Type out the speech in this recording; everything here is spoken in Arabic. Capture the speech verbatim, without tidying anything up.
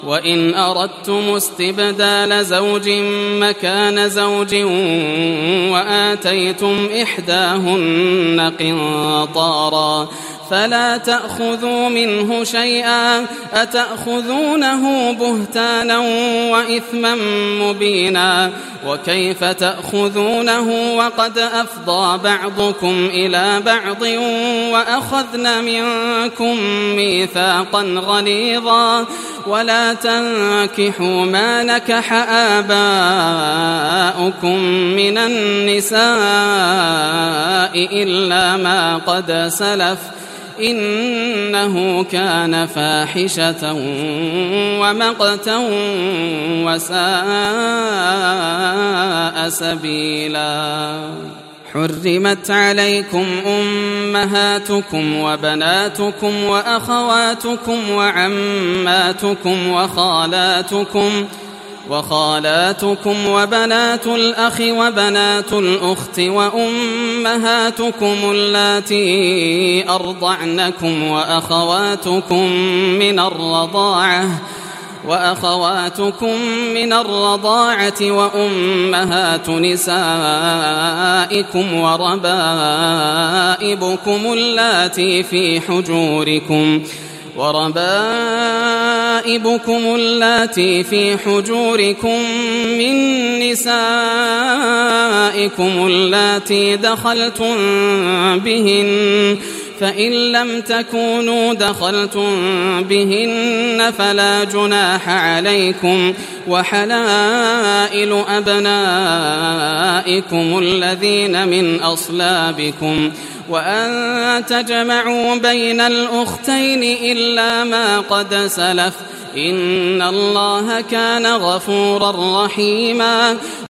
وإن أردتم استبدال زوج مكان زوج وآتيتم إحداهن قنطارا فلا تأخذوا منه شيئا أتأخذونه بهتانا وإثما مبينا وكيف تأخذونه وقد أفضى بعضكم إلى بعض وأخذن منكم ميثاقا غليظا ولا تنكحوا ما نكح آباؤكم من النساء إلا ما قد سلف إنه كان فاحشة ومقتا وساء سبيلا. حرمت عليكم أمهاتكم وبناتكم وأخواتكم وعماتكم وخالاتكم وخالاتكم وبنات الأخ وبنات الأخت وأمهاتكم اللاتي أرضعنكم وأخواتكم من الرضاعة وأخواتكم من الرضاعة وأمهات نسائكم وربائبكم اللاتي في حجوركم وربائبكم اللاتي في حجوركم من نسائكم اللاتي دخلتم بهن فإن لم تكونوا دخلتم بهن فلا جناح عليكم وحلائل أبنائكم الذين من أصلابكم وأن تجمعوا بين الأختين إلا ما قد سلف إن الله كان غفورا رحيما.